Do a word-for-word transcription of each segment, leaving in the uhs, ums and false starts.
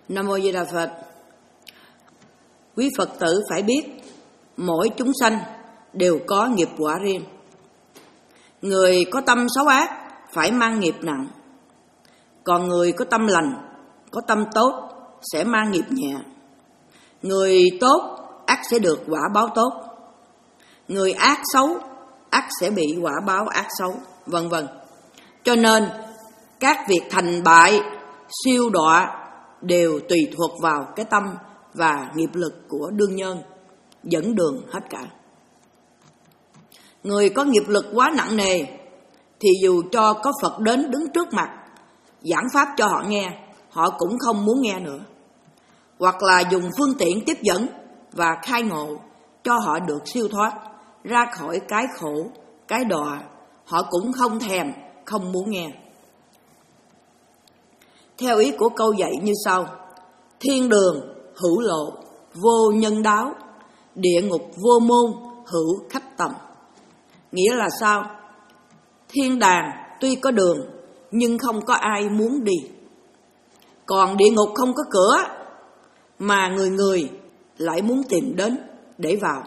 Nam Mô Di Đà Phật. Quý Phật tử phải biết, mỗi chúng sanh đều có nghiệp quả riêng. Người có tâm xấu ác phải mang nghiệp nặng, còn người có tâm lành, có tâm tốt sẽ mang nghiệp nhẹ. Người tốt ắt sẽ được quả báo tốt, người ác xấu ắt sẽ bị quả báo ác xấu, vân vân. Cho nên các việc thành bại, siêu đọa đều tùy thuộc vào cái tâm và nghiệp lực của đương nhân dẫn đường hết cả. Người có nghiệp lực quá nặng nề thì dù cho có Phật đến đứng trước mặt giảng pháp cho họ nghe, họ cũng không muốn nghe nữa. Hoặc là dùng phương tiện tiếp dẫn và khai ngộ cho họ được siêu thoát ra khỏi cái khổ, cái đọa, họ cũng không thèm, không muốn nghe. Theo ý của câu dạy như sau: thiên đường hữu lộ, vô nhân đáo, địa ngục vô môn, hữu khách tầm. Nghĩa là sao? Thiên đàng tuy có đường nhưng không có ai muốn đi, còn địa ngục không có cửa mà người người lại muốn tìm đến để vào.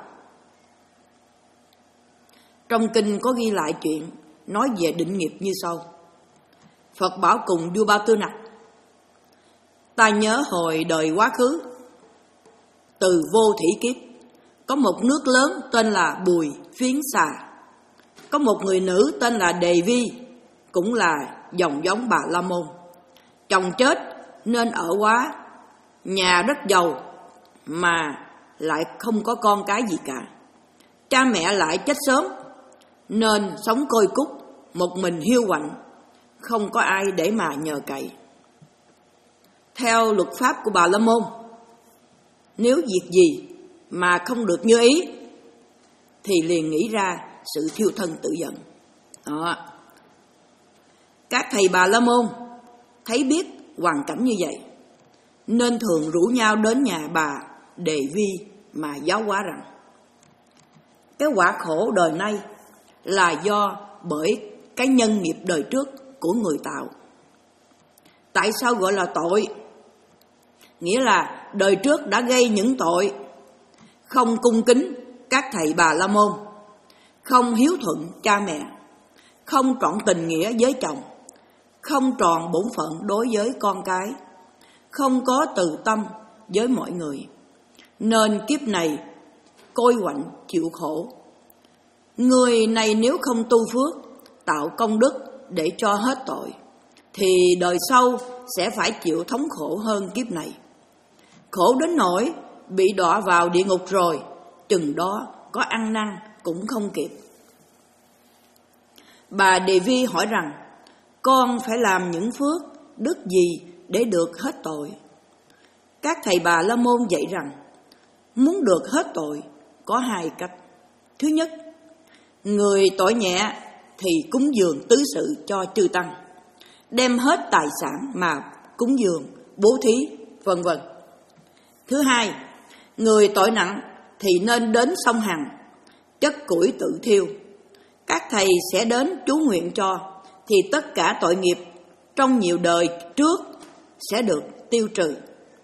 Trong kinh có ghi lại chuyện nói về định nghiệp như sau. Phật bảo cùng vua Ba Tư Nặc: ta nhớ hồi đời quá khứ, từ vô thủy kiếp, có một nước lớn tên là Bùi Phiến Xà, có một người nữ tên là Đề Vi, cũng là dòng giống Bà La Môn. Chồng chết nên ở quá, nhà rất giàu mà lại không có con cái gì cả. Cha mẹ lại chết sớm nên sống côi cút, một mình hiu quạnh, không có ai để mà nhờ cậy. Theo luật pháp của Bà La Môn, nếu việc gì mà không được như ý thì liền nghĩ ra sự thiêu thân tự giận. Đó. Các thầy Bà La Môn thấy biết hoàn cảnh như vậy nên thường rủ nhau đến nhà bà Đề Vi mà giáo hóa rằng cái quả khổ đời nay là do bởi cái nhân nghiệp đời trước của người tạo. Tại sao gọi là tội? Nghĩa là đời trước đã gây những tội: không cung kính các thầy Bà La Môn, không hiếu thuận cha mẹ, không trọn tình nghĩa với chồng, không tròn bổn phận đối với con cái, không có từ tâm với mọi người, nên kiếp này côi quạnh chịu khổ. Người này nếu không tu phước, tạo công đức để cho hết tội, thì đời sau sẽ phải chịu thống khổ hơn kiếp này. Khổ đến nỗi bị đọa vào địa ngục rồi, chừng đó có ăn năn cũng không kịp. Bà Đề Vi hỏi rằng con phải làm những phước đức gì để được hết tội? Các thầy Bà La Môn dạy rằng muốn được hết tội có hai cách. Thứ nhất, người tội nhẹ thì cúng dường tứ sự cho chư tăng, đem hết tài sản mà cúng dường, bố thí, vân vân. Thứ hai, người tội nặng thì nên đến sông Hằng, chất củi tự thiêu. Các thầy sẽ đến chú nguyện cho, thì tất cả tội nghiệp trong nhiều đời trước sẽ được tiêu trừ.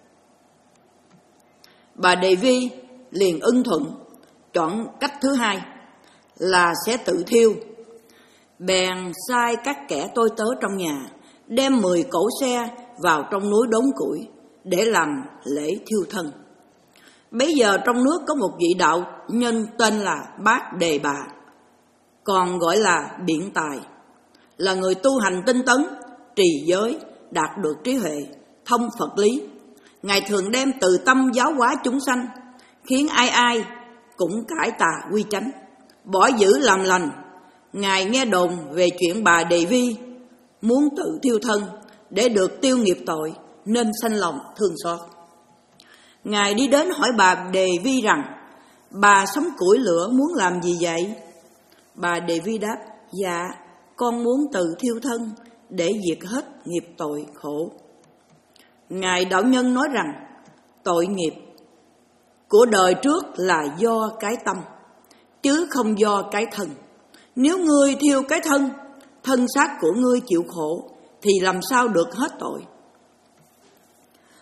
Bà Đề Vi liền ưng thuận, chọn cách thứ hai là sẽ tự thiêu. Bèn sai các kẻ tôi tớ trong nhà đem mười cỗ xe vào trong núi đốn củi để làm lễ thiêu thân. Bấy giờ trong nước có một vị đạo nhân tên là Bát Đề Bà, còn gọi là Biện Tài, là người tu hành tinh tấn, trì giới, đạt được trí huệ, thông Phật lý. Ngài thường đem từ tâm giáo hóa chúng sanh, khiến ai ai cũng cải tà quy chánh, bỏ dữ làm lành. Ngài nghe đồn về chuyện bà Đề Vi muốn tự thiêu thân để được tiêu nghiệp tội nên sanh lòng thương xót. Ngài đi đến hỏi bà Đề Vi rằng: bà sống củi lửa muốn làm gì vậy? Bà Đề Vi đáp: dạ, con muốn tự thiêu thân để diệt hết nghiệp tội khổ. Ngài đạo nhân nói rằng tội nghiệp của đời trước là do cái tâm, chứ không do cái thân. Nếu ngươi thiêu cái thân, thân xác của ngươi chịu khổ, thì làm sao được hết tội?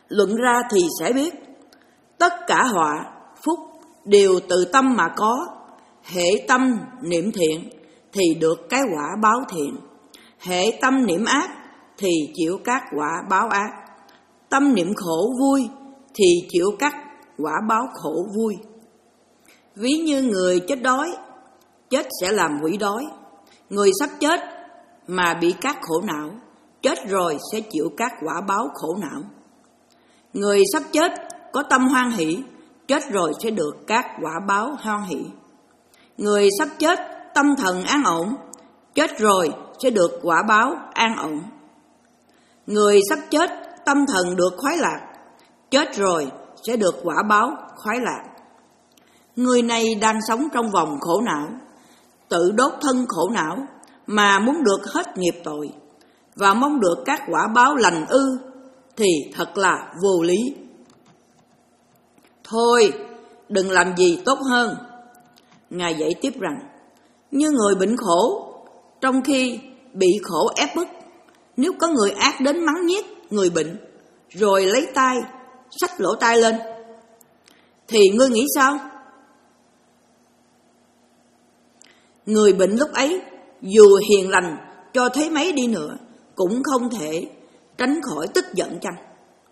Luận ra thì sẽ biết, tất cả họa, phúc đều từ tâm mà có. Hễ tâm niệm thiện thì được cái quả báo thiện, hễ tâm niệm ác thì chịu các quả báo ác. Tâm niệm khổ vui thì chịu các quả báo khổ vui. Ví như người chết đói, chết sẽ làm quỷ đói. Người sắp chết mà bị các khổ não, chết rồi sẽ chịu các quả báo khổ não. Người sắp chết có tâm hoan hỷ, chết rồi sẽ được các quả báo hoan hỷ. Người sắp chết tâm thần an ổn, chết rồi sẽ được quả báo an ổn. Người sắp chết tâm thần được khoái lạc, chết rồi sẽ được quả báo khoái lạc. Người này đang sống trong vòng khổ não, tự đốt thân khổ não mà muốn được hết nghiệp tội và mong được các quả báo lành ư thì thật là vô lý. Thôi, đừng làm gì tốt hơn. Ngài dạy tiếp rằng, như người bệnh khổ, trong khi bị khổ ép bức, nếu có người ác đến mắng nhiếc người bệnh, rồi lấy tay, xách lỗ tai lên, thì ngươi nghĩ sao? Người bệnh lúc ấy, dù hiền lành cho thế mấy đi nữa, cũng không thể tránh khỏi tức giận chăng?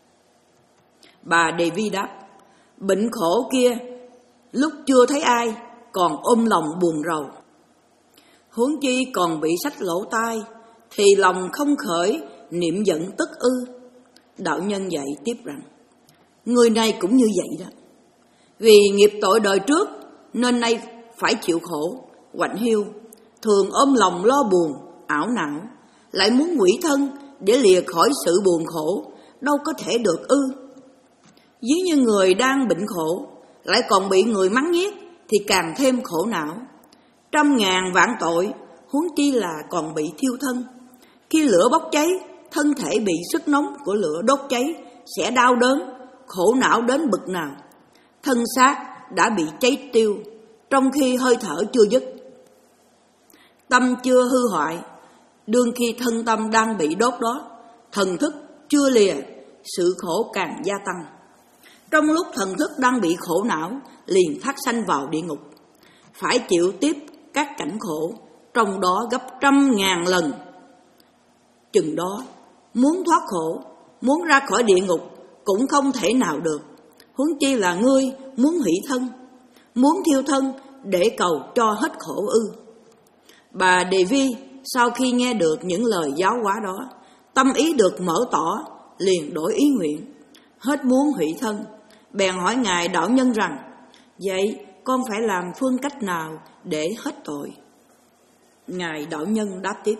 Bà Đề Vi đáp, bệnh khổ kia, lúc chưa thấy ai, còn ôm lòng buồn rầu. Huống chi còn bị xách lỗ tai, thì lòng không khởi niệm giận tức ư? Đạo nhân dạy tiếp rằng, người này cũng như vậy đó. Vì nghiệp tội đời trước, nên nay phải chịu khổ, quạnh hiu, thường ôm lòng lo buồn, ảo não, lại muốn ngụy thân để lìa khỏi sự buồn khổ, đâu có thể được ư? Ví như người đang bệnh khổ, lại còn bị người mắng nhiếc, thì càng thêm khổ não. Trăm ngàn vạn tội, huống chi là còn bị thiêu thân. Khi lửa bốc cháy, thân thể bị sức nóng của lửa đốt cháy, sẽ đau đớn, khổ não đến bực nào. Thân xác đã bị cháy tiêu, trong khi hơi thở chưa dứt. Tâm chưa hư hoại, đương khi thân tâm đang bị đốt đó, thần thức chưa lìa, sự khổ càng gia tăng. Trong lúc thần thức đang bị khổ não, liền thác sanh vào địa ngục, phải chịu tiếp các cảnh khổ, trong đó gấp trăm ngàn lần. Chừng đó, muốn thoát khổ, muốn ra khỏi địa ngục cũng không thể nào được. Huống chi là ngươi muốn hủy thân, muốn thiêu thân để cầu cho hết khổ ư? Bà Đề Vi sau khi nghe được những lời giáo hóa đó, tâm ý được mở tỏ, liền đổi ý nguyện, hết muốn hủy thân. Bèn hỏi Ngài Đạo Nhân rằng, vậy con phải làm phương cách nào để hết tội? Ngài Đạo Nhân đáp tiếp,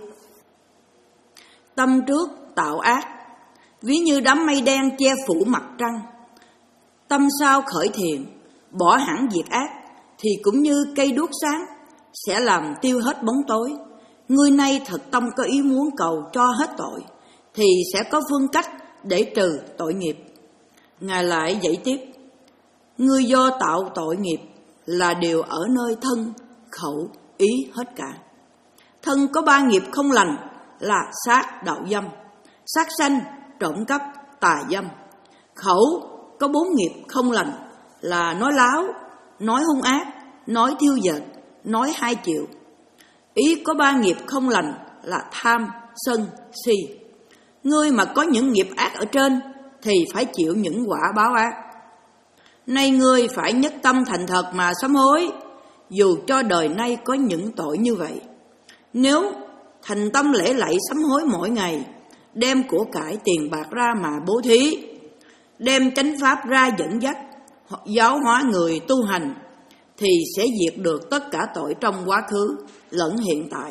tâm trước tạo ác, ví như đám mây đen che phủ mặt trăng. Tâm sau khởi thiện, bỏ hẳn việc ác, thì cũng như cây đuốc sáng, sẽ làm tiêu hết bóng tối. Người nay thật tâm có ý muốn cầu cho hết tội, thì sẽ có phương cách để trừ tội nghiệp. Ngài lại dạy tiếp, người do tạo tội nghiệp là đều ở nơi thân, khẩu, ý hết cả. Thân có ba nghiệp không lành là sát, đạo dâm, sát sanh, trộm cắp, tà dâm. Khẩu có bốn nghiệp không lành là nói láo, nói hung ác, nói thiêu dệt, nói hai chiều. Ý có ba nghiệp không lành là tham, sân, si. Ngươi mà có những nghiệp ác ở trên thì phải chịu những quả báo ác. Nay ngươi phải nhất tâm thành thật mà sám hối, dù cho đời nay có những tội như vậy. Nếu thành tâm lễ lạy sám hối mỗi ngày, đem của cải tiền bạc ra mà bố thí, đem chánh pháp ra dẫn dắt, giáo hóa người tu hành, thì sẽ diệt được tất cả tội trong quá khứ lẫn hiện tại.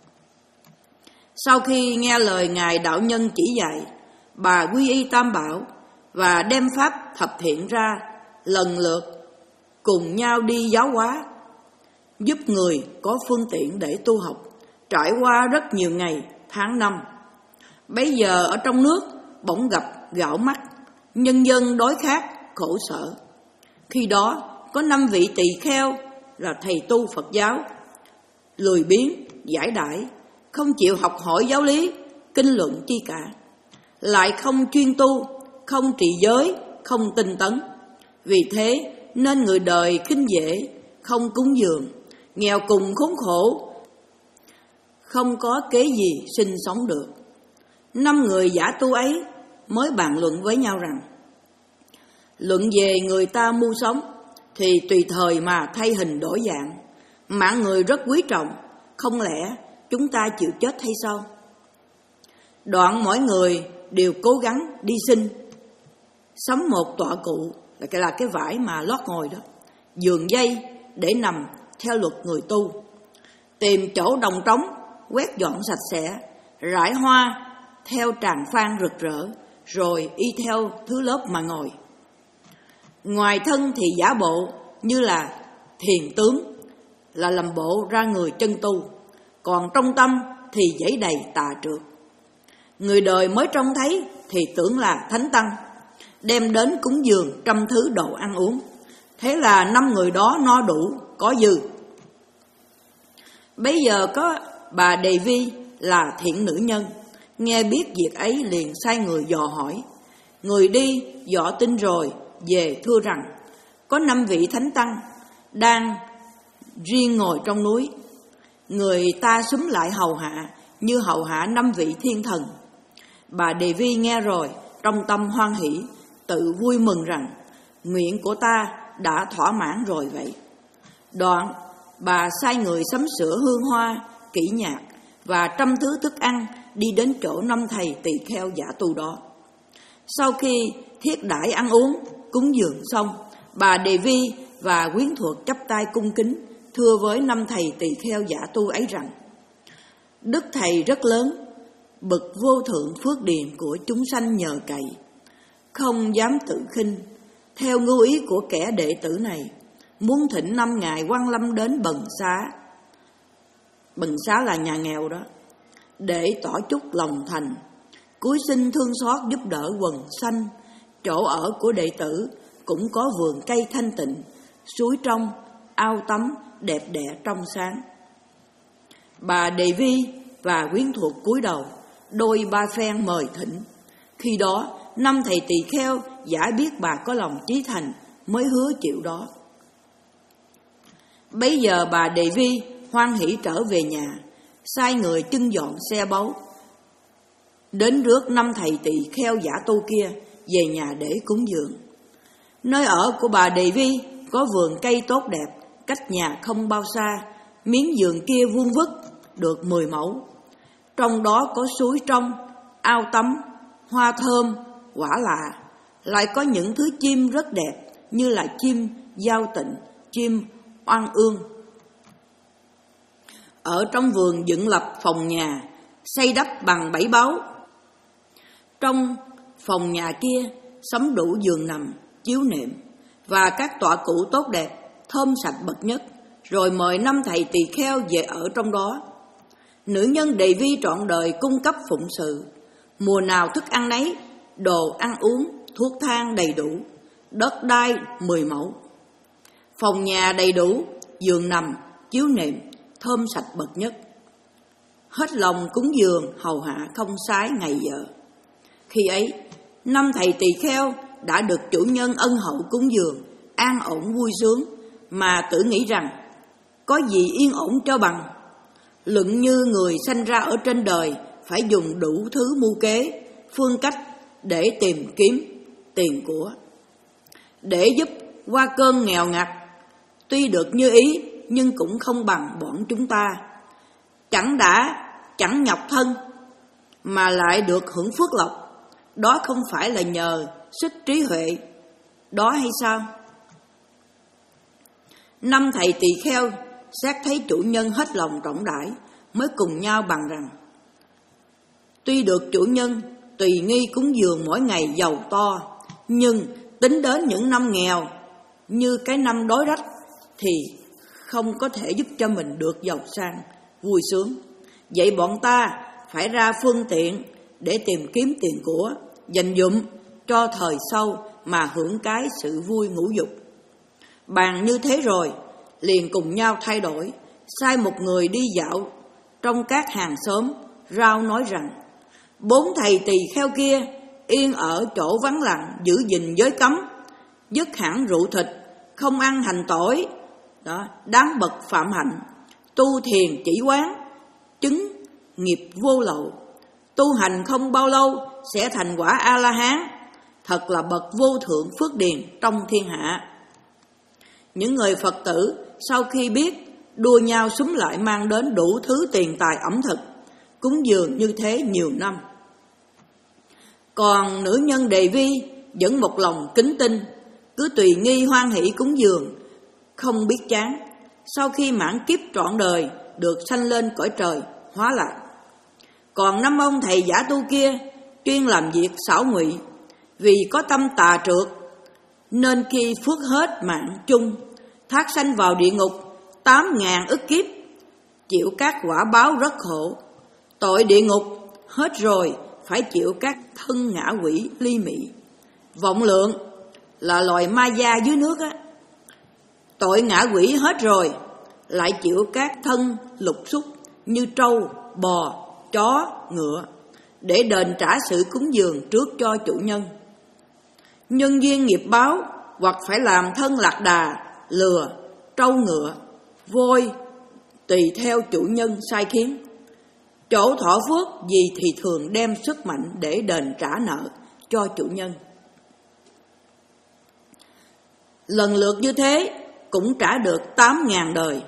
Sau khi nghe lời Ngài Đạo Nhân chỉ dạy, bà quy y Tam Bảo và đem pháp thập thiện ra, lần lượt cùng nhau đi giáo hóa, giúp người có phương tiện để tu học, trải qua rất nhiều ngày, tháng năm. Bấy giờ ở trong nước bỗng gặp gạo mắc, nhân dân đói khát, khổ sở. Khi đó có năm vị tỳ kheo là thầy tu Phật giáo, lười biếng, giải đãi, không chịu học hỏi giáo lý, kinh luận chi cả, lại không chuyên tu, không trì giới, không tinh tấn. Vì thế nên người đời khinh dễ, không cúng dường, nghèo cùng khốn khổ, không có kế gì sinh sống được. Năm người giả tu ấy mới bàn luận với nhau rằng: luận về người ta mưu sống thì tùy thời mà thay hình đổi dạng, mạng người rất quý trọng, không lẽ chúng ta chịu chết hay sao? Đoạn mỗi người đều cố gắng đi xin sắm một tọa cụ, là cái là cái vải mà lót ngồi đó, giường dây để nằm theo luật người tu, tìm chỗ đồng trống quét dọn sạch sẽ, rải hoa theo tràng phan rực rỡ, rồi y theo thứ lớp mà ngồi. Ngoài thân thì giả bộ như là thiền tướng, là làm bộ ra người chân tu, còn trong tâm thì dẫy đầy tà trược. Người đời mới trông thấy thì tưởng là thánh tăng, đem đến cúng dường trăm thứ đồ ăn uống. Thế là năm người đó no đủ, có dư. Bây giờ có bà Đề Vi là thiện nữ nhân, nghe biết việc ấy liền sai người dò hỏi. Người đi dò tin rồi về thưa rằng có năm vị thánh tăng đang riêng ngồi trong núi. Người ta xúm lại hầu hạ như hầu hạ năm vị thiên thần. Bà Đề Vi nghe rồi trong tâm hoan hỷ, tự vui mừng rằng nguyện của ta đã thỏa mãn rồi vậy. Đoạn bà sai người sắm sửa hương hoa, kỹ nhạc và trăm thứ thức ăn, đi đến chỗ năm thầy tỳ kheo giả tu đó. Sau khi thiết đãi ăn uống, cúng dường xong, bà Đề Vi và quyến thuộc chắp tay cung kính thưa với năm thầy tỳ kheo giả tu ấy rằng: đức thầy rất lớn, bậc vô thượng phước điền của chúng sanh nhờ cậy, không dám tự khinh. Theo ngụ ý của kẻ đệ tử này, muốn thỉnh năm ngài Quan Lâm đến Bần Xá. Bần Xá là nhà nghèo đó, để tỏ chút lòng thành, cúi xin thương xót giúp đỡ quần sanh. Chỗ ở của đệ tử cũng có vườn cây thanh tịnh, suối trong, ao tắm đẹp đẽ trong sáng. Bà Đề Vi và quyến thuộc cúi đầu, đôi ba phen mời thỉnh. Khi đó năm thầy tỳ kheo giả biết bà có lòng chí thành, mới hứa chịu đó. Bấy giờ bà Đề Vi hoan hỷ trở về nhà, sai người trưng dọn xe báu, đến rước năm thầy tỳ kheo giả tu kia về nhà để cúng dường. Nơi ở của bà Đề Vi có vườn cây tốt đẹp, cách nhà không bao xa. Miếng vườn kia vuông vức được mười mẫu, trong đó có suối trong, ao tắm, hoa thơm, quả lạ. Lại có những thứ chim rất đẹp như là chim giao tịnh, chim oan ương. Ở trong vườn dựng lập phòng nhà, xây đắp bằng bảy báu. Trong phòng nhà kia sắm đủ giường nằm, chiếu nệm và các tọa cụ tốt đẹp, thơm sạch bậc nhất. Rồi mời năm thầy tỳ kheo về ở trong đó. Nữ nhân Đề Vi trọn đời cung cấp phụng sự, mùa nào thức ăn nấy, đồ ăn uống, thuốc thang đầy đủ, đất đai mười mẫu. Phòng nhà đầy đủ, giường nằm, chiếu nệm, thơm sạch bậc nhất. Hết lòng cúng dường, hầu hạ không sái ngày giờ. Khi ấy, năm thầy tỳ kheo đã được chủ nhân ân hậu cúng dường, an ổn vui sướng, mà tự nghĩ rằng có gì yên ổn cho bằng. Luận như người sanh ra ở trên đời phải dùng đủ thứ mưu kế, phương cách để tìm kiếm tiền của, để giúp qua cơn nghèo ngặt. Tuy được như ý nhưng cũng không bằng bọn chúng ta, chẳng đã chẳng nhọc thân mà lại được hưởng phước lộc. Đó không phải là nhờ sức trí huệ đó hay sao? Năm thầy tỳ kheo xét thấy chủ nhân hết lòng trọng đãi, mới cùng nhau bàn rằng: tuy được chủ nhân tùy nghi cúng dường mỗi ngày giàu to, nhưng tính đến những năm nghèo như cái năm đói rách thì không có thể giúp cho mình được giàu sang, vui sướng. Vậy bọn ta phải ra phương tiện để tìm kiếm tiền của, dành dụm cho thời sau mà hưởng cái sự vui ngũ dục. Bàn như thế rồi, liền cùng nhau thay đổi, sai một người đi dạo trong các hàng xóm, rao nói rằng: bốn thầy tỳ kheo kia yên ở chỗ vắng lặng, giữ gìn giới cấm, dứt hẳn rượu thịt, không ăn hành tỏi, đó, đáng bậc phạm hạnh, tu thiền chỉ quán, chứng nghiệp vô lậu. Tu hành không bao lâu sẽ thành quả A-la-hán, thật là bậc vô thượng phước điền trong thiên hạ. Những người Phật tử sau khi biết, đua nhau xúm lại mang đến đủ thứ tiền tài ẩm thực, cúng dường như thế nhiều năm. Còn nữ nhân Đề Vi vẫn một lòng kính tinh, cứ tùy nghi hoan hỷ cúng dường, không biết chán. Sau khi mãn kiếp trọn đời, được sanh lên cõi trời, hóa lạc. Còn năm ông thầy giả tu kia, chuyên làm việc xảo ngụy, vì có tâm tà trược, nên khi phước hết mạng chung, thác sanh vào địa ngục tám ngàn ức kiếp, chịu các quả báo rất khổ. Tội địa ngục hết rồi, phải chịu các thân ngã quỷ ly mị. Vọng lượng là loài ma da dưới nước á. Tội ngã quỷ hết rồi, lại chịu các thân lục xúc như trâu, bò, chó, ngựa, để đền trả sự cúng dường trước cho chủ nhân. Nhân duyên nghiệp báo, hoặc phải làm thân lạc đà, lừa, trâu ngựa, voi, tùy theo chủ nhân sai khiến. Chỗ thọ phước gì thì thường đem sức mạnh để đền trả nợ cho chủ nhân. Lần lượt như thế cũng trả được tám ngàn đời.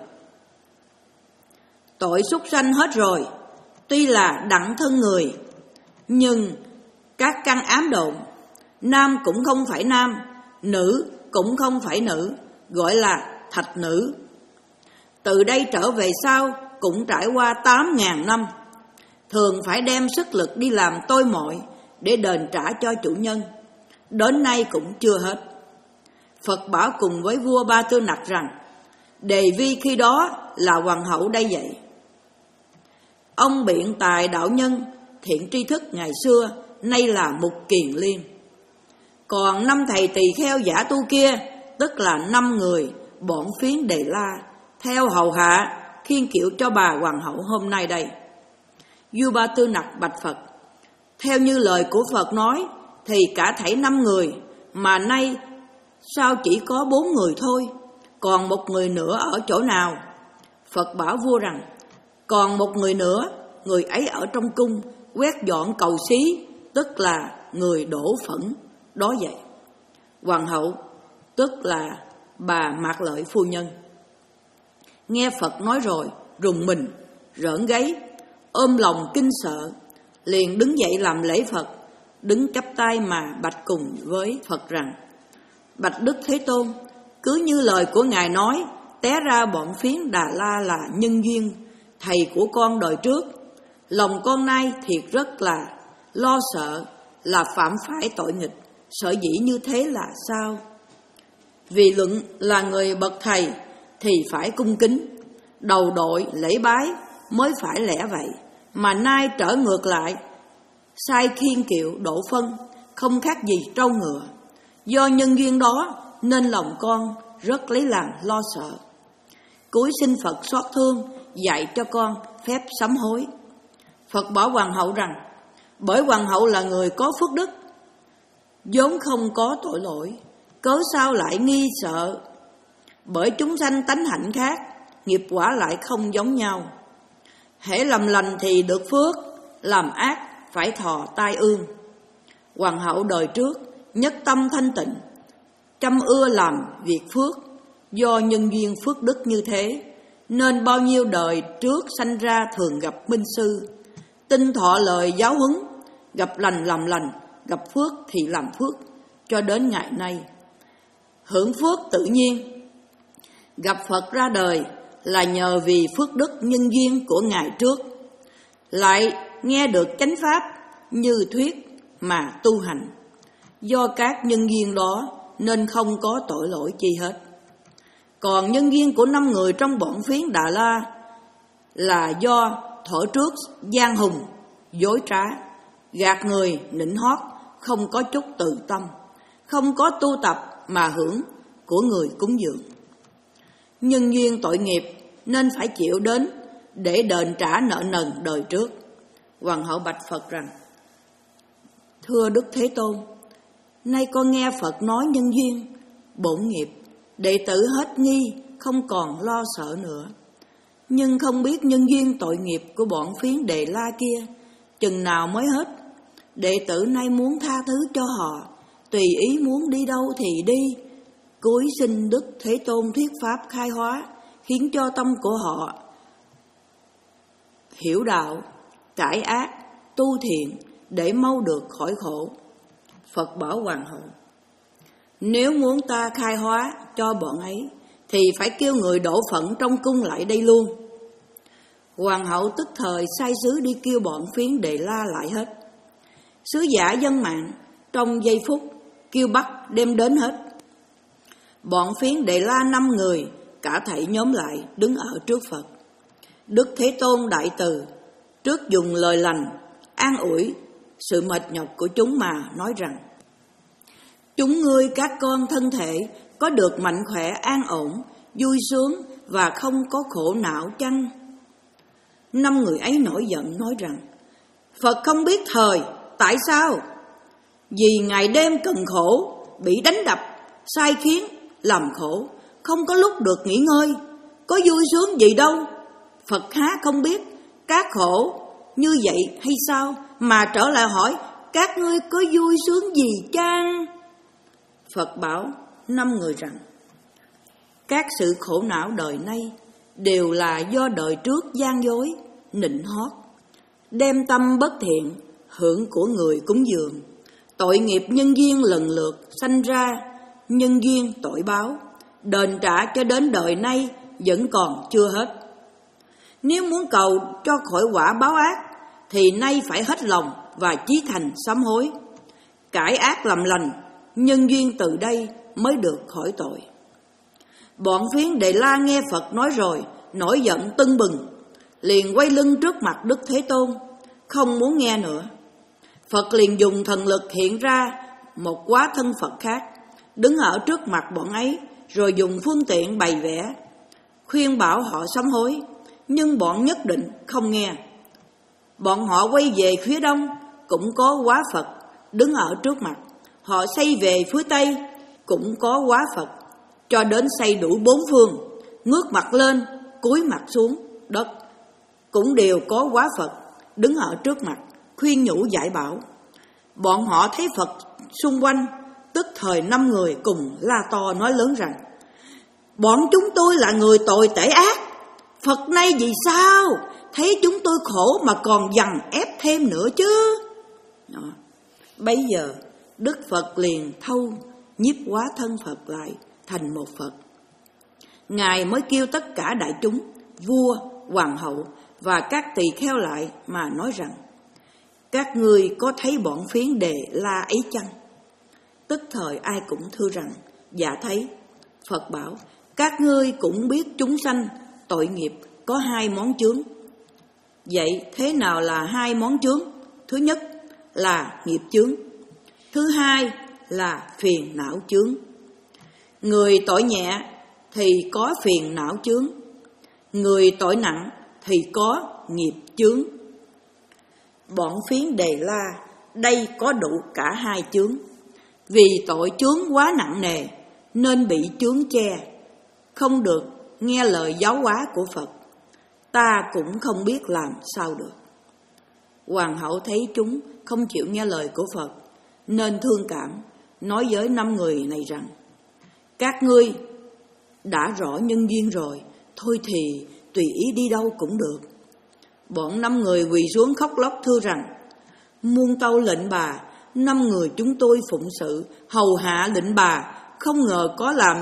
Tội súc sanh hết rồi, tuy là đặng thân người, nhưng các căn ám độn, nam cũng không phải nam, nữ cũng không phải nữ, gọi là thạch nữ. Từ đây trở về sau cũng trải qua tám ngàn năm, thường phải đem sức lực đi làm tôi mọi để đền trả cho chủ nhân, đến nay cũng chưa hết. Phật bảo cùng với vua Ba Tư Nặc rằng, Đề Vi khi đó là hoàng hậu đây vậy. Ông biện tài đạo nhân, thiện tri thức ngày xưa, nay là Mục Kiền Liên. Còn năm thầy tỳ kheo giả tu kia, tức là năm người bọn phiến Đề La, theo hầu hạ khiên kiệu cho bà hoàng hậu hôm nay đây. Vua Ba Tư Nặc bạch Phật, theo như lời của Phật nói thì cả thảy năm người, mà nay sao chỉ có bốn người thôi, còn một người nữa ở chỗ nào? Phật bảo vua rằng, còn một người nữa, người ấy ở trong cung quét dọn cầu xí, tức là người đổ phẫn đó vậy. Hoàng hậu tức là bà Mạc Lợi phu nhân, nghe Phật nói rồi rùng mình, rợn gáy, ôm lòng kinh sợ, liền đứng dậy làm lễ Phật, đứng chắp tay mà bạch cùng với Phật rằng, bạch Đức Thế Tôn, cứ như lời của Ngài nói, té ra bọn phiến Đà La là nhân duyên thầy của con đời trước. Lòng con nay thiệt rất là lo sợ, là phạm phải tội nghịch, sở dĩ như thế là sao? Vì luận là người bậc thầy thì phải cung kính, đầu đội lễ bái mới phải lẽ vậy, mà nay trở ngược lại, sai khiên kiệu đổ phân, không khác gì trâu ngựa. Do nhân duyên đó nên lòng con rất lấy làm lo sợ. Cúi xin Phật xót thương, dạy cho con phép sám hối. Phật bảo hoàng hậu rằng, bởi hoàng hậu là người có phước đức, vốn không có tội lỗi, cớ sao lại nghi sợ? Bởi chúng sanh tánh hạnh khác, nghiệp quả lại không giống nhau. Hễ làm lành thì được phước, làm ác phải thọ tai ương. Hoàng hậu đời trước nhất tâm thanh tịnh, chăm ưa làm việc phước, do nhân duyên phước đức như thế, nên bao nhiêu đời trước sanh ra thường gặp minh sư, tinh thọ lời giáo huấn, gặp lành làm lành, gặp phước thì làm phước, cho đến ngày nay. Hưởng phước tự nhiên, gặp Phật ra đời là nhờ vì phước đức nhân duyên của ngày trước, lại nghe được chánh pháp như thuyết mà tu hành. Do các nhân duyên đó nên không có tội lỗi chi hết. Còn nhân duyên của năm người trong bọn phiến Đà La là do thuở trước gian hùng, dối trá, gạt người, nịnh hót, không có chút từ tâm, không có tu tập mà hưởng của người cúng dường. Nhân duyên tội nghiệp nên phải chịu đến để đền trả nợ nần đời trước. Hoàng hậu bạch Phật rằng, Thưa Đức Thế Tôn, nay con nghe Phật nói nhân duyên, bổn nghiệp, đệ tử hết nghi, không còn lo sợ nữa. Nhưng không biết nhân duyên tội nghiệp của bọn phiến Đề La kia chừng nào mới hết. Đệ tử nay muốn tha thứ cho họ, tùy ý muốn đi đâu thì đi. Cúi xin Đức Thế Tôn thuyết pháp khai hóa, khiến cho tâm của họ hiểu đạo, cải ác, tu thiện để mau được khỏi khổ. Phật bảo Hoàng hậu, nếu muốn ta khai hóa cho bọn ấy thì phải kêu người độ phận trong cung lại đây luôn. Hoàng hậu tức thời sai sứ đi kêu bọn phiến Đề La lại hết. Sứ giả dân mạng trong giây phút kêu bắt đem đến hết. Bọn phiến Đề La năm người cả thảy nhóm lại đứng ở trước Phật. Đức Thế Tôn đại từ trước dùng lời lành an ủi sự mệt nhọc của chúng mà nói rằng: chúng ngươi các con thân thể có được mạnh khỏe an ổn, vui sướng và không có khổ não chăng? Năm người ấy nổi giận nói rằng: Phật không biết thời, tại sao? Vì ngày đêm cần khổ, bị đánh đập, sai khiến, làm khổ, không có lúc được nghỉ ngơi, có vui sướng gì đâu. Phật há không biết các khổ như vậy hay sao, mà trở lại hỏi các ngươi có vui sướng gì chăng? Phật bảo năm người rằng: các sự khổ não đời nay đều là do đời trước gian dối, nịnh hót, đem tâm bất thiện, hưởng của người cúng dường. Tội nghiệp nhân duyên lần lượt sanh ra, nhân duyên tội báo, đền trả cho đến đời nay vẫn còn chưa hết. Nếu muốn cầu cho khỏi quả báo ác thì nay phải hết lòng và chí thành sám hối, cải ác làm lành, nhân duyên từ đây mới được khỏi tội. Bọn phiến Đề La nghe Phật nói rồi nổi giận tưng bừng, liền quay lưng trước mặt Đức Thế Tôn, không muốn nghe nữa. Phật liền dùng thần lực hiện ra một hóa thân Phật khác, đứng ở trước mặt bọn ấy, rồi dùng phương tiện bày vẽ, khuyên bảo họ sám hối, nhưng bọn nhất định không nghe. Bọn họ quay về phía đông, cũng có hóa Phật đứng ở trước mặt. Họ xây về phía tây, cũng có hóa Phật, cho đến xây đủ bốn phương, ngước mặt lên, cúi mặt xuống đất, cũng đều có hóa Phật đứng ở trước mặt, khuyên nhủ dạy bảo. Bọn họ thấy Phật xung quanh, tức thời năm người cùng la to nói lớn rằng: bọn chúng tôi là người tội tể ác, Phật nay vì sao thấy chúng tôi khổ mà còn dằn ép thêm nữa chứ? Đó. Bấy giờ Đức Phật liền thâu nhiếp hóa thân Phật lại thành một Phật. Ngài mới kêu tất cả đại chúng, vua, hoàng hậu và các tỳ kheo lại mà nói rằng: các ngươi có thấy bọn phiến Đề La ấy chăng? Tức thời ai cũng thưa rằng: dạ thấy. Phật bảo: các ngươi cũng biết chúng sanh tội nghiệp có hai món chướng. Vậy thế nào là hai món chướng? Thứ nhất là nghiệp chướng, thứ hai là phiền não chướng. Người tội nhẹ thì có phiền não chướng, người tội nặng thì có nghiệp chướng. Bọn phiến Đề La đây có đủ cả hai chướng. Vì tội chướng quá nặng nề nên bị chướng che, không được nghe lời giáo hóa của Phật. Ta cũng không biết làm sao được. Hoàng hậu thấy chúng không chịu nghe lời của Phật nên thương cảm, nói với năm người này rằng: các ngươi đã rõ nhân duyên rồi, thôi thì tùy ý đi đâu cũng được. Bọn năm người quỳ xuống khóc lóc thưa rằng: muôn tâu lệnh bà, năm người chúng tôi phụng sự hầu hạ lệnh bà, không ngờ có làm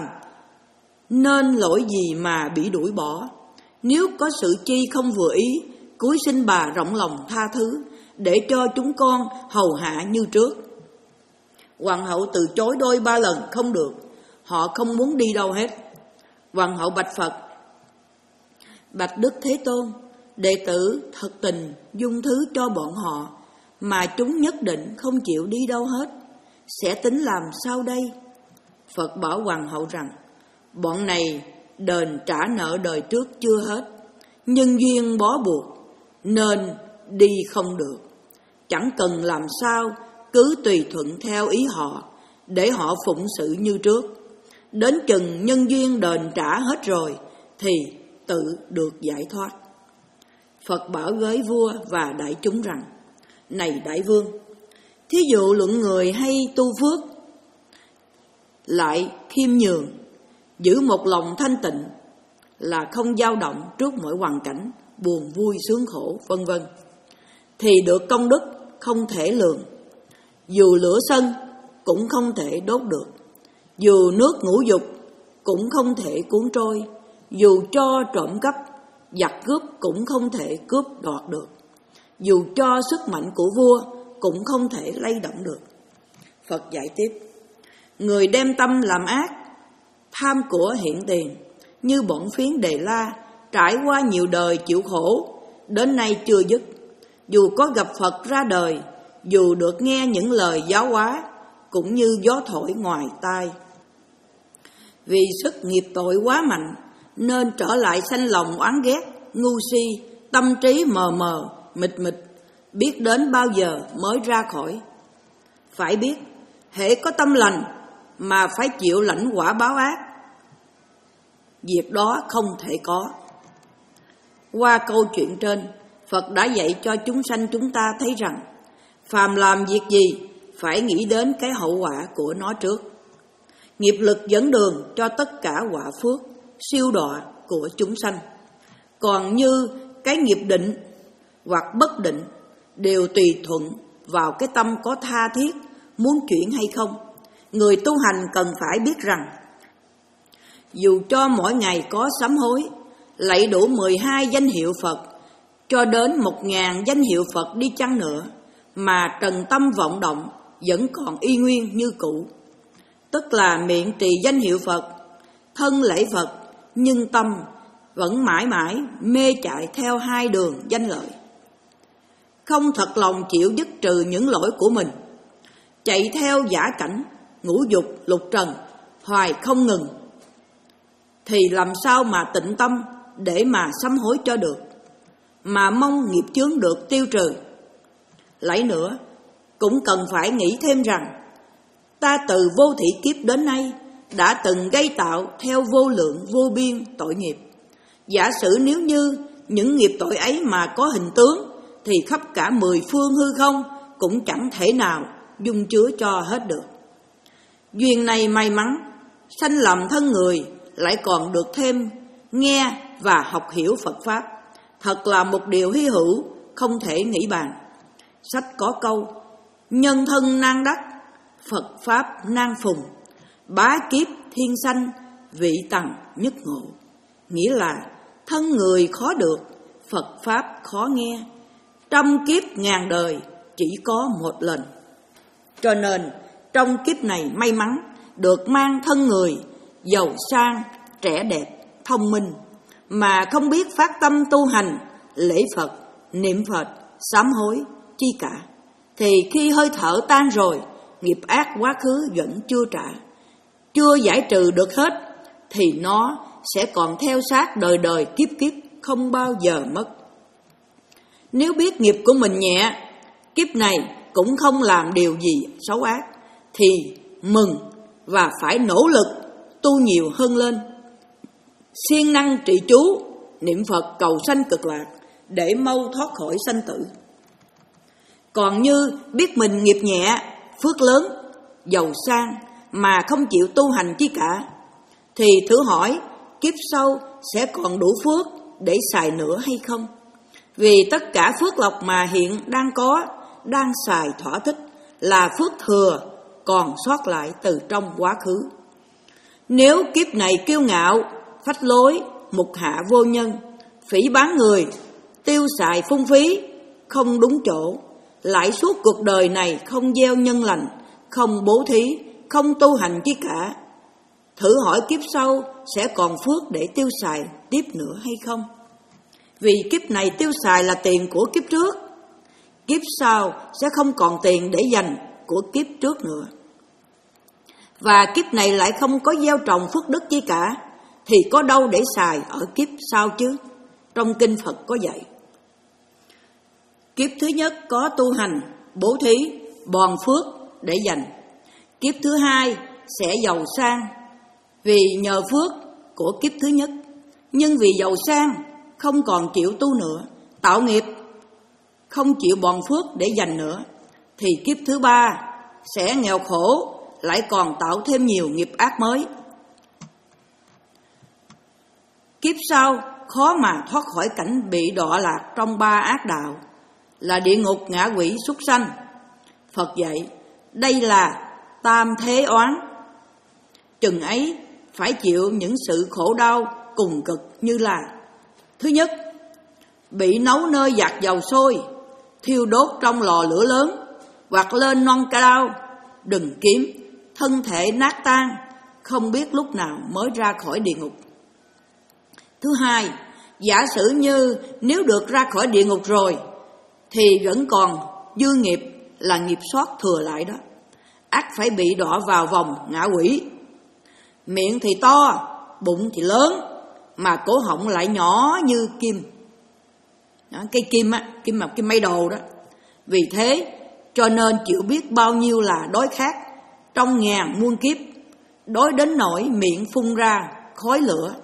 nên lỗi gì mà bị đuổi bỏ. Nếu có sự chi không vừa ý, cúi xin bà rộng lòng tha thứ, để cho chúng con hầu hạ như trước. Hoàng hậu từ chối đôi ba lần không được, họ không muốn đi đâu hết. Hoàng hậu bạch Phật: bạch Đức Thế Tôn, đệ tử thật tình dung thứ cho bọn họ, mà chúng nhất định không chịu đi đâu hết, sẽ tính làm sao đây? Phật bảo hoàng hậu rằng: bọn này đền trả nợ đời trước chưa hết, nhân duyên bó buộc nên đi không được. Chẳng cần làm sao cứ tùy thuận theo ý họ, để họ phụng sự như trước. Đến chừng nhân duyên đền trả hết rồi thì tự được giải thoát. Phật bảo với vua và đại chúng rằng: Này đại vương, thí dụ luận người hay tu phước, lại khiêm nhường, giữ một lòng thanh tịnh, là không dao động trước mọi hoàn cảnh, buồn vui sướng khổ vân vân, thì được công đức không thể lường. Dù lửa sân cũng không thể đốt được, dù nước ngũ dục cũng không thể cuốn trôi, dù cho trộm cắp, giặc cướp cũng không thể cướp đoạt được, dù cho sức mạnh của vua cũng không thể lay động được. Phật giải tiếp: Người đem tâm làm ác, tham của hiện tiền, như bọn phiến Đề La, trải qua nhiều đời chịu khổ, đến nay chưa dứt. Dù có gặp Phật ra đời, dù được nghe những lời giáo hóa, cũng như gió thổi ngoài tai. Vì sức nghiệp tội quá mạnh, nên trở lại sanh lòng oán ghét, ngu si, tâm trí mờ mờ, mịt mịt, biết đến bao giờ mới ra khỏi. Phải biết, hễ có tâm lành mà phải chịu lãnh quả báo ác, việc đó không thể có. Qua câu chuyện trên, Phật đã dạy cho chúng sanh chúng ta thấy rằng, phàm làm việc gì phải nghĩ đến cái hậu quả của nó trước. Nghiệp lực dẫn đường cho tất cả quả phước, siêu đọa của chúng sanh. Còn như cái nghiệp định hoặc bất định đều tùy thuận vào cái tâm có tha thiết muốn chuyển hay không. Người tu hành cần phải biết rằng, dù cho mỗi ngày có sám hối, lạy đủ mười hai danh hiệu Phật, cho đến một ngàn danh hiệu Phật đi chăng nữa, mà trần tâm vọng động vẫn còn y nguyên như cũ. Tức là miệng trì danh hiệu Phật, thân lễ Phật, nhưng tâm vẫn mãi mãi mê chạy theo hai đường danh lợi. Không thật lòng chịu dứt trừ những lỗi của mình, chạy theo giả cảnh, ngũ dục, lục trần, hoài không ngừng, thì làm sao mà tịnh tâm để mà sám hối cho được, mà mong nghiệp chướng được tiêu trừ. Lại nữa, cũng cần phải nghĩ thêm rằng, ta từ vô thị kiếp đến nay đã từng gây tạo theo vô lượng vô biên tội nghiệp. Giả sử nếu như những nghiệp tội ấy mà có hình tướng, thì khắp cả mười phương hư không cũng chẳng thể nào dung chứa cho hết được. Duyên này may mắn, sanh làm thân người, lại còn được thêm nghe và học hiểu Phật Pháp, thật là một điều hy hữu, không thể nghĩ bàn. Sách có câu: nhân thân nan đắc, Phật Pháp nan phùng, bá kiếp thiên sanh, vị tầng nhất ngộ. Nghĩa là thân người khó được, Phật Pháp khó nghe, trăm kiếp ngàn đời chỉ có một lần. Cho nên trong kiếp này may mắn được mang thân người, giàu sang, trẻ đẹp, thông minh, mà không biết phát tâm tu hành, lễ Phật, niệm Phật, sám hối chi cả, thì khi hơi thở tan rồi, nghiệp ác quá khứ vẫn chưa trả, chưa giải trừ được hết, thì nó sẽ còn theo sát đời đời kiếp kiếp, không bao giờ mất. Nếu biết nghiệp của mình nhẹ, kiếp này cũng không làm điều gì xấu ác, thì mừng và phải nỗ lực tu nhiều hơn lên, siêng năng trì chú, niệm Phật cầu sanh cực lạc, để mau thoát khỏi sanh tử. Còn như biết mình nghiệp nhẹ, phước lớn, giàu sang, mà không chịu tu hành chi cả, thì thử hỏi kiếp sau sẽ còn đủ phước để xài nữa hay không? Vì tất cả phước lộc mà hiện đang có, đang xài thỏa thích, là phước thừa còn sót lại từ trong quá khứ. Nếu kiếp này kiêu ngạo, phách lối, mục hạ vô nhân, phỉ báng người, tiêu xài phung phí, không đúng chỗ, lại suốt cuộc đời này không gieo nhân lành, không bố thí, không tu hành chi cả, thử hỏi kiếp sau sẽ còn phước để tiêu xài tiếp nữa hay không? Vì kiếp này tiêu xài là tiền của kiếp trước, kiếp sau sẽ không còn tiền để dành của kiếp trước nữa. Và kiếp này lại không có gieo trồng phước đức chi cả, thì có đâu để xài ở kiếp sau chứ? Trong kinh Phật có dạy. Kiếp thứ nhất có tu hành, bố thí, bòn phước để dành. Kiếp thứ hai sẽ giàu sang vì nhờ phước của kiếp thứ nhất, nhưng vì giàu sang không còn chịu tu nữa, tạo nghiệp, không chịu bòn phước để dành nữa, thì kiếp thứ ba sẽ nghèo khổ, lại còn tạo thêm nhiều nghiệp ác mới. Kiếp sau khó mà thoát khỏi cảnh bị đọa lạc trong ba ác đạo là địa ngục, ngạ quỷ, súc sanh. Phật dạy đây là tam thế oán. Chừng ấy phải chịu những sự khổ đau cùng cực như là: thứ nhất, bị nấu nơi giặt dầu sôi, thiêu đốt trong lò lửa lớn, hoặc lên non cao, đừng kiếm, thân thể nát tan, không biết lúc nào mới ra khỏi địa ngục. Thứ hai, giả sử như nếu được ra khỏi địa ngục rồi thì vẫn còn dư nghiệp là nghiệp sót thừa lại đó, ắt phải bị đọa vào vòng ngạ quỷ. Miệng thì to, bụng thì lớn, mà cổ họng lại nhỏ như kim. Đó, cây kim á, kim mà kim mây đồ đó. Vì thế cho nên chịu biết bao nhiêu là đói khát trong ngàn muôn kiếp, đói đến nỗi miệng phun ra khói lửa,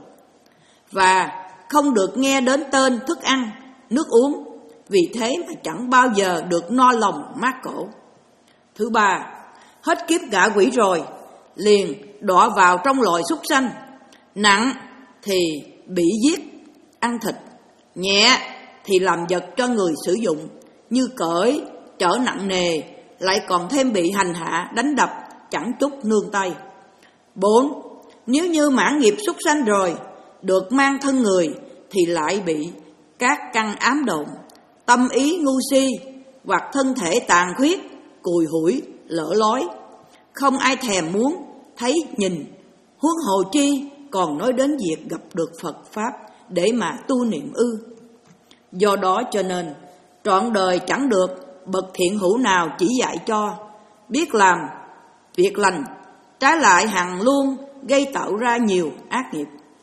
và không được nghe đến tên thức ăn, nước uống, vì thế mà chẳng bao giờ được no lòng mát cổ. Thứ ba, hết kiếp ngạ quỷ rồi liền đọa vào trong loài súc sanh, nặng thì bị giết ăn thịt, nhẹ thì làm vật cho người sử dụng như cởi, trở nặng nề, lại còn thêm bị hành hạ đánh đập chẳng chút nương tay. Bốn, nếu như mãn nghiệp súc sanh rồi được mang thân người thì lại bị các căn ám độn, tâm ý ngu si, hoặc thân thể tàn khuyết, cùi hủi, lỡ lói, không ai thèm muốn thấy nhìn, huống hồ chi còn nói đến việc gặp được Phật Pháp để mà tu niệm ư. Do đó cho nên trọn đời chẳng được bậc thiện hữu nào chỉ dạy cho biết làm việc lành, trái lại hằng luôn gây tạo ra nhiều ác nghiệp,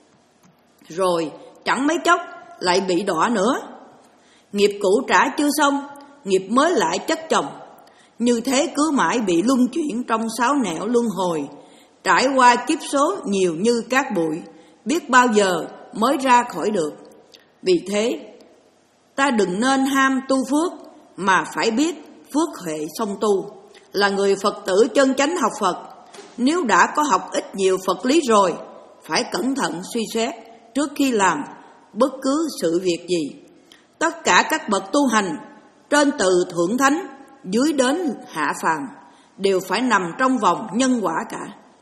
rồi chẳng mấy chốc lại bị đọa nữa. Nghiệp cũ trả chưa xong, nghiệp mới lại chất chồng, như thế cứ mãi bị luân chuyển trong sáu nẻo luân hồi, trải qua kiếp số nhiều như cát bụi, biết bao giờ mới ra khỏi được. Vì thế ta đừng nên ham tu phước, mà phải biết phước huệ song tu. Là người Phật tử chân chánh học Phật, nếu đã có học ít nhiều Phật lý rồi, phải cẩn thận suy xét trước khi làm bất cứ sự việc gì. Tất cả các bậc tu hành, trên từ thượng thánh dưới đến hạ phàm, đều phải nằm trong vòng nhân quả cả.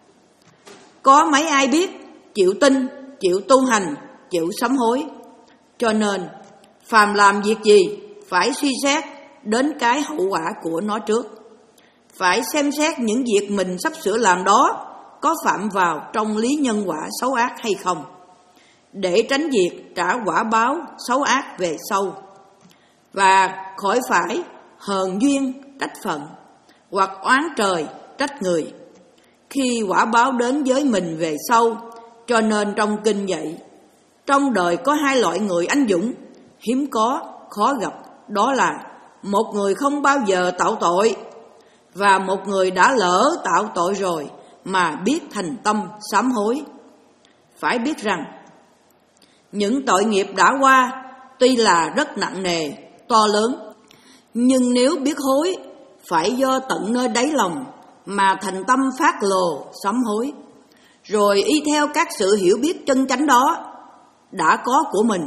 Có mấy ai biết chịu tin, chịu tu hành, chịu sám hối. Cho nên phàm làm việc gì phải suy xét đến cái hậu quả của nó trước. Phải xem xét những việc mình sắp sửa làm đó có phạm vào trong lý nhân quả xấu ác hay không, để tránh việc trả quả báo xấu ác về sau, và khỏi phải hờn duyên trách phận, hoặc oán trời trách người khi quả báo đến với mình về sau. Cho nên trong kinh dạy, trong đời có hai loại người anh dũng hiếm có, khó gặp, đó là một người không bao giờ tạo tội, và một người đã lỡ tạo tội rồi mà biết thành tâm sám hối. Phải biết rằng những tội nghiệp đã qua tuy là rất nặng nề, to lớn, nhưng nếu biết hối phải do tận nơi đáy lòng mà thành tâm phát lồ sám hối, rồi y theo các sự hiểu biết chân chánh đó đã có của mình,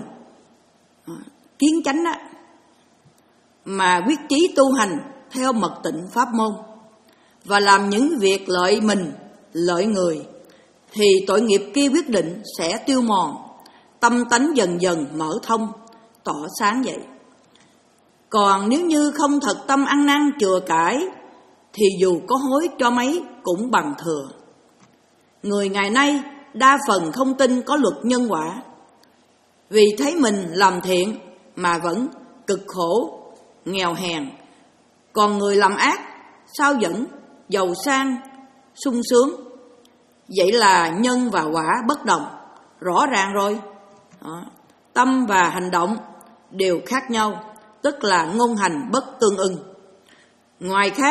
kiến chánh á, mà quyết chí tu hành theo mật tịnh pháp môn, và làm những việc lợi mình, lợi người, thì tội nghiệp kia quyết định sẽ tiêu mòn, tâm tánh dần dần mở thông, tỏ sáng vậy. Còn nếu như không thật tâm ăn năn chừa cải, thì dù có hối cho mấy cũng bằng thừa. Người ngày nay đa phần không tin có luật nhân quả, vì thấy mình làm thiện mà vẫn cực khổ, nghèo hèn. Còn người làm ác sao vẫn giàu sang, sung sướng. Vậy là nhân và quả bất đồng, rõ ràng rồi. Đó. Tâm và hành động đều khác nhau, tức là ngôn hành bất tương ưng. Ngoài khác,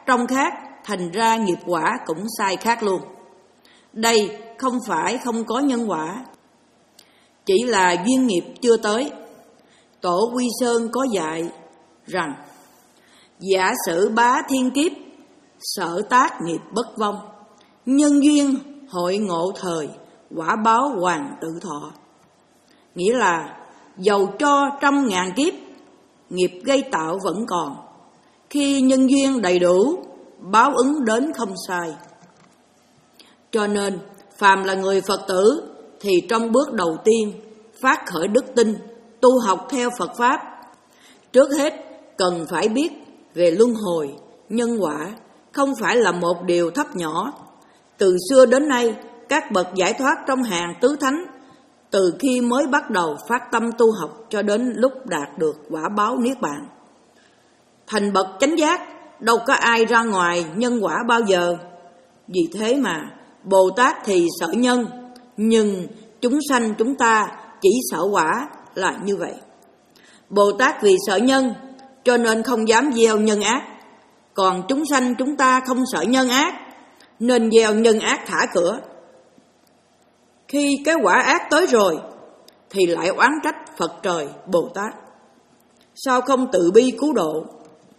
trong khác, thành ra nghiệp quả cũng sai khác luôn. Đây không phải không có nhân quả, chỉ là duyên nghiệp chưa tới. Tổ Quy Sơn có dạy rằng: giả sử bá thiên kiếp, sở tác nghiệp bất vong, nhân duyên hội ngộ thời, quả báo hoàng tự thọ. Nghĩa là dầu cho trăm ngàn kiếp, nghiệp gây tạo vẫn còn, khi nhân duyên đầy đủ, báo ứng đến không sai. Cho nên phàm là người Phật tử thì trong bước đầu tiên phát khởi đức tin, tu học theo Phật Pháp, trước hết cần phải biết về luân hồi, nhân quả không phải là một điều thấp nhỏ. Từ xưa đến nay, các bậc giải thoát trong hàng tứ thánh, từ khi mới bắt đầu phát tâm tu học cho đến lúc đạt được quả báo niết bàn, thành bậc chánh giác, đâu có ai ra ngoài nhân quả bao giờ. Vì thế mà Bồ Tát thì sợ nhân, nhưng chúng sanh chúng ta chỉ sợ quả, là như vậy. Bồ Tát vì sợ nhân cho nên không dám gieo nhân ác, còn chúng sanh chúng ta không sợ nhân ác nên gieo nhân ác thả cửa. Khi cái quả ác tới rồi thì lại oán trách Phật trời Bồ Tát, sao không tự bi cứu độ?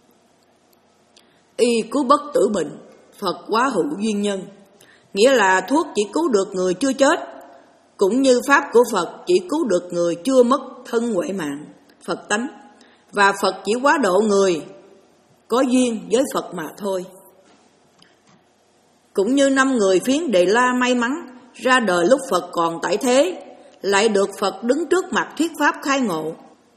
Y cứu bất tử bệnh, Phật quá hữu duyên nhân. Nghĩa là thuốc chỉ cứu được người chưa chết, cũng như pháp của Phật chỉ cứu được người chưa mất thân huệ mạng, Phật tánh. Và Phật chỉ quá độ người có duyên với Phật mà thôi. Cũng như năm người phiến Đề La may mắn ra đời lúc Phật còn tại thế, lại được Phật đứng trước mặt thuyết pháp khai ngộ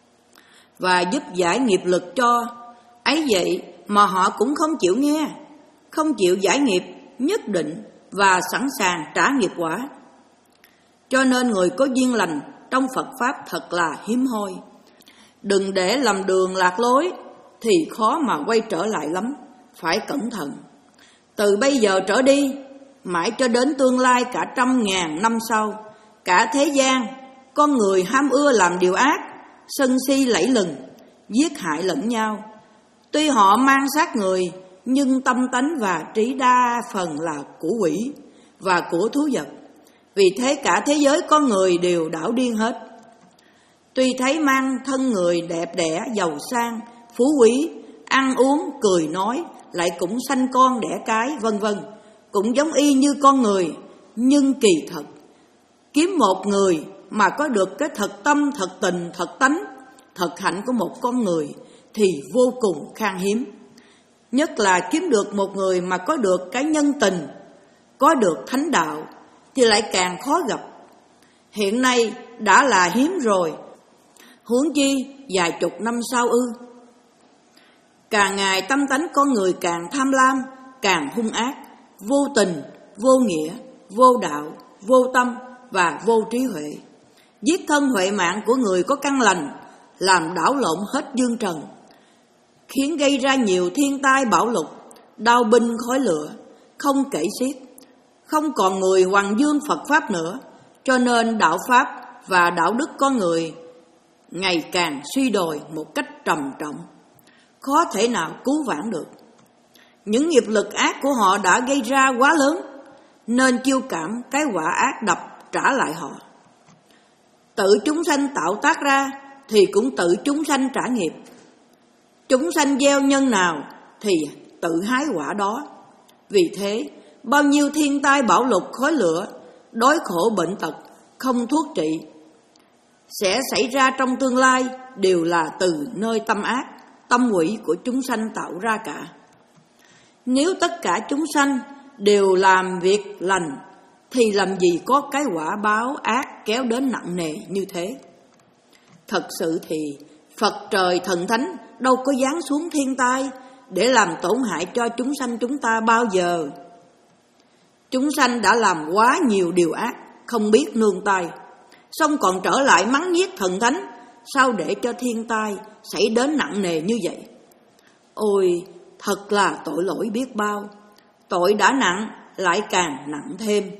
và giúp giải nghiệp lực cho. Ấy vậy mà họ cũng không chịu nghe, không chịu giải nghiệp nhất định và sẵn sàng trả nghiệp quả. Cho nên người có duyên lành trong Phật Pháp thật là hiếm hoi. Đừng để lầm đường lạc lối thì khó mà quay trở lại lắm, phải cẩn thận. Từ bây giờ trở đi, mãi cho đến tương lai cả trăm ngàn năm sau, cả thế gian, con người ham ưa làm điều ác, sân si lẫy lừng, giết hại lẫn nhau. Tuy họ mang xác người, nhưng tâm tánh và trí đa phần là của quỷ và của thú vật. Vì thế cả thế giới con người đều đảo điên hết. Tuy thấy mang thân người đẹp đẽ, giàu sang, phú quý, ăn uống, cười nói, lại cũng sanh con đẻ cái, vân vân, cũng giống y như con người, nhưng kỳ thật kiếm một người mà có được cái thật tâm, thật tình, thật tánh, thật hạnh của một con người thì vô cùng khan hiếm. Nhất là kiếm được một người mà có được cái nhân tình, có được thánh đạo thì lại càng khó gặp. Hiện nay đã là hiếm rồi, huống chi vài chục năm sau ư. Càng ngày tâm tánh con người càng tham lam, càng hung ác, vô tình, vô nghĩa, vô đạo, vô tâm và vô trí huệ. Giết thân huệ mạng của người có căn lành, làm đảo lộn hết dương trần, khiến gây ra nhiều thiên tai bão lụt, đao binh khói lửa, không kể xiết. Không còn người hoàng dương Phật Pháp nữa, cho nên đạo Pháp và đạo đức con người ngày càng suy đồi một cách trầm trọng, khó thể nào cứu vãn được. Những nghiệp lực ác của họ đã gây ra quá lớn, nên chiêu cảm cái quả ác đập trả lại họ. Tự chúng sanh tạo tác ra thì cũng tự chúng sanh trả nghiệp. Chúng sanh gieo nhân nào thì tự hái quả đó. Vì thế bao nhiêu thiên tai bão lụt, khói lửa, đói khổ bệnh tật không thuốc trị sẽ xảy ra trong tương lai đều là từ nơi tâm ác, tâm quỷ của chúng sanh tạo ra cả. Nếu tất cả chúng sanh đều làm việc lành thì làm gì có cái quả báo ác kéo đến nặng nề như thế. Thật sự thì Phật trời thần thánh đâu có giáng xuống thiên tai để làm tổn hại cho chúng sanh chúng ta bao giờ. Chúng sanh đã làm quá nhiều điều ác, không biết nương tay, xong còn trở lại mắng nhiếc thần thánh, sao để cho thiên tai xảy đến nặng nề như vậy? Ôi, thật là tội lỗi biết bao. Tội đã nặng lại càng nặng thêm.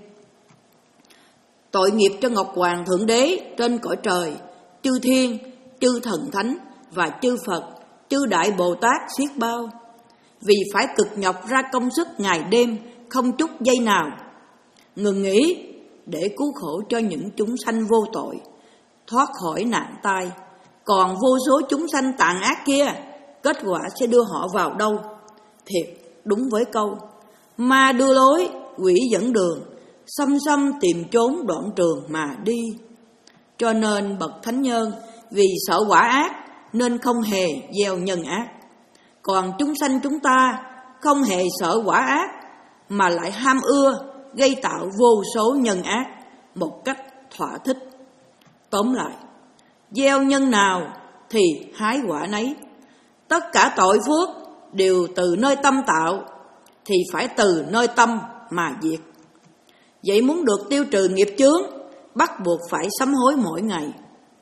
Tội nghiệp cho Ngọc Hoàng Thượng Đế trên cõi trời, chư thiên, chư thần thánh và chư Phật, chư Đại Bồ Tát xiết bao. vì phải cực nhọc ra công sức ngày đêm, không chút giây nào ngừng nghỉ để cứu khổ cho những chúng sanh vô tội thoát khỏi nạn tai. Còn vô số chúng sanh tàn ác kia, kết quả sẽ đưa họ vào đâu? Thiệt đúng với câu ma đưa lối, quỷ dẫn đường, xăm xăm tìm trốn đoạn trường mà đi. Cho nên bậc thánh nhân vì sợ quả ác nên không hề gieo nhân ác. Còn chúng sanh chúng ta không hề sợ quả ác mà lại ham ưa gây tạo vô số nhân ác một cách thỏa thích. Tóm lại, gieo nhân nào thì hái quả nấy. Tất cả tội phước đều từ nơi tâm tạo thì phải từ nơi tâm mà diệt. Vậy muốn được tiêu trừ nghiệp chướng, bắt buộc phải sám hối mỗi ngày.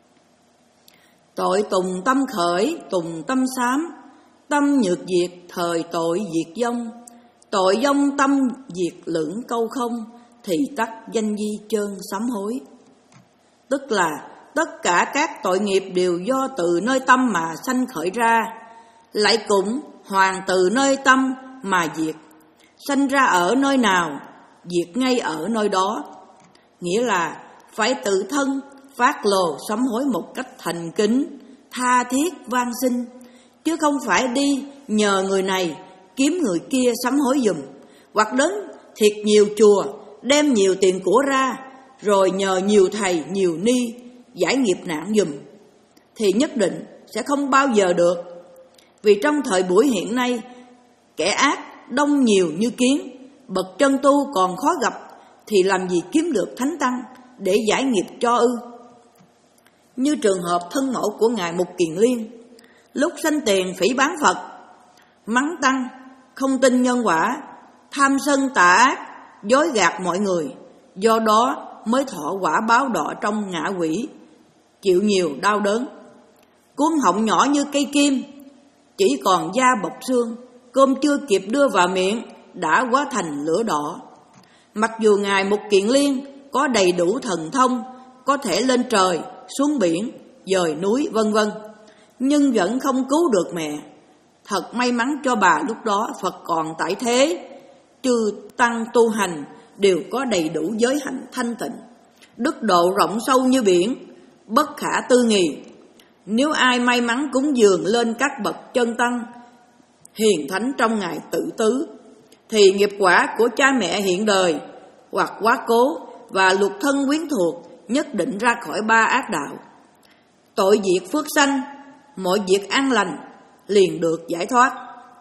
Tội tùng tâm khởi, tùng tâm sám, tâm nhược diệt, thời tội diệt vong. Tội vong tâm diệt lưỡng câu không, thì tắc danh di trơn sám hối. Tức là tất cả các tội nghiệp đều do từ nơi tâm mà sanh khởi ra, lại cũng hoàn từ nơi tâm mà diệt. Sanh ra ở nơi nào, diệt ngay ở nơi đó. Nghĩa là phải tự thân phát lồ sám hối một cách thành kính, tha thiết van xin, chứ không phải đi nhờ người này kiếm người kia sám hối giùm, hoặc đến thiệt nhiều chùa đem nhiều tiền của ra rồi nhờ nhiều thầy nhiều ni giải nghiệp nạn giùm, thì nhất định sẽ không bao giờ được. Vì trong thời buổi hiện nay, kẻ ác đông nhiều như kiến, bậc chân tu còn khó gặp, thì làm gì kiếm được thánh tăng để giải nghiệp cho ư? Như trường hợp thân mẫu của Ngài Mục Kiền Liên, lúc sanh tiền phỉ báng Phật, mắng tăng, không tin nhân quả, tham sân tà ác, dối gạt mọi người, do đó mới thọ quả báo đọa trong ngạ quỷ, chịu nhiều đau đớn. Cuốn họng nhỏ như cây kim, chỉ còn da bọc xương, cơm chưa kịp đưa vào miệng đã hóa thành lửa đỏ. Mặc dù Ngài Mục Kiền Liên có đầy đủ thần thông, có thể lên trời, xuống biển, dời núi vân vân, nhưng vẫn không cứu được mẹ. Thật may mắn cho bà lúc đó Phật còn tại thế, chư tăng tu hành đều có đầy đủ giới hạnh thanh tịnh, đức độ rộng sâu như biển, bất khả tư nghì. Nếu ai may mắn cúng dường lên các bậc chân tăng, hiền thánh trong ngày tự tứ, thì nghiệp quả của cha mẹ hiện đời hoặc quá cố và lục thân quyến thuộc nhất định ra khỏi ba ác đạo. Tội diệt phước sanh, mọi việc an lành liền được giải thoát.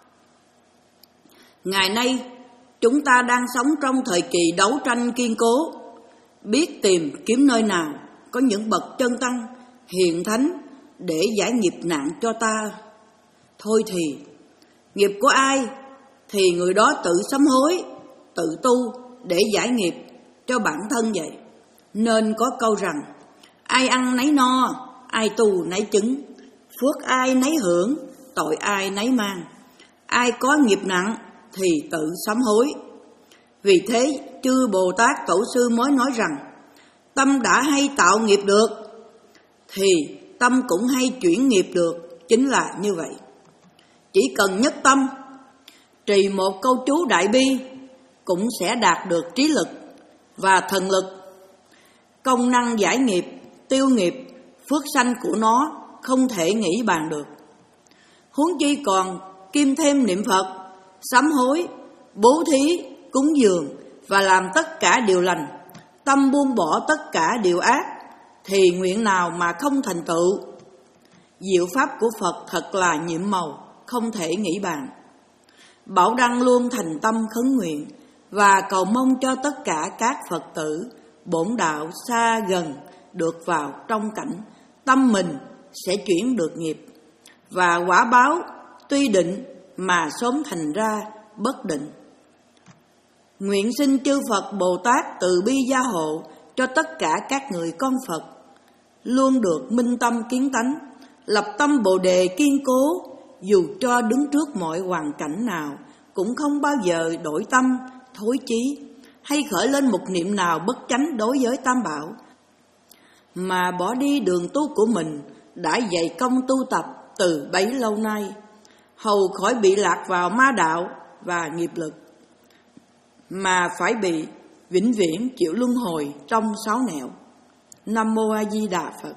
Ngày nay chúng ta đang sống trong thời kỳ đấu tranh kiên cố, biết tìm kiếm nơi nào có những bậc chân tăng hiền thánh để giải nghiệp nạn cho ta. Thôi thì nghiệp của ai thì người đó tự sám hối, tự tu để giải nghiệp cho bản thân vậy. Nên có câu rằng ai ăn nấy no, ai tu nấy chứng, phước ai nấy hưởng, tội ai nấy mang. Ai có nghiệp nặng thì tự sám hối. Vì thế chư Bồ Tát Tổ sư mới nói rằng tâm đã hay tạo nghiệp được thì tâm cũng hay chuyển nghiệp được, chính là như vậy. Chỉ cần nhất tâm trì một câu chú Đại Bi cũng sẽ đạt được trí lực và thần lực. Công năng giải nghiệp, tiêu nghiệp, phước sanh của nó không thể nghĩ bàn được. Huống chi còn kim thêm niệm Phật, sám hối, bố thí, cúng dường và làm tất cả điều lành, tâm buông bỏ tất cả điều ác, thì nguyện nào mà không thành tựu. Diệu pháp của Phật thật là nhiệm màu, không thể nghĩ bàn. Bảo Đăng luôn thành tâm khấn nguyện và cầu mong cho tất cả các Phật tử bổn đạo xa gần được vào trong cảnh tâm mình sẽ chuyển được nghiệp, và quả báo tuy định mà sớm thành ra bất định. Nguyện xin chư Phật Bồ Tát từ bi gia hộ cho tất cả các người con Phật luôn được minh tâm kiến tánh, lập tâm Bồ đề kiên cố, dù cho đứng trước mọi hoàn cảnh nào cũng không bao giờ đổi tâm, thối chí hay khởi lên một niệm nào bất chánh đối với Tam Bảo, mà bỏ đi đường tu của mình đã dày công tu tập từ bấy lâu nay, hầu khỏi bị lạc vào ma đạo và nghiệp lực, mà phải bị vĩnh viễn chịu luân hồi trong sáu nẻo. Nam Mô A Di Đà Phật.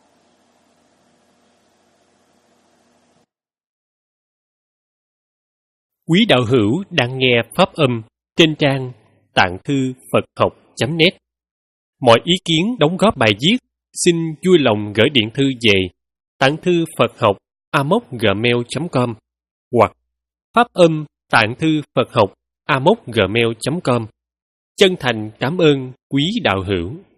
Quý đạo hữu đang nghe pháp âm trên trang tạng thư Phật học chấm net. Mọi ý kiến đóng góp bài viết xin vui lòng gửi điện thư về tạng thư Phật học a m o c gmail chấm com hoặc pháp âm tạng thư Phật học a m o c gmail chấm com. Chân thành cảm ơn quý đạo hữu.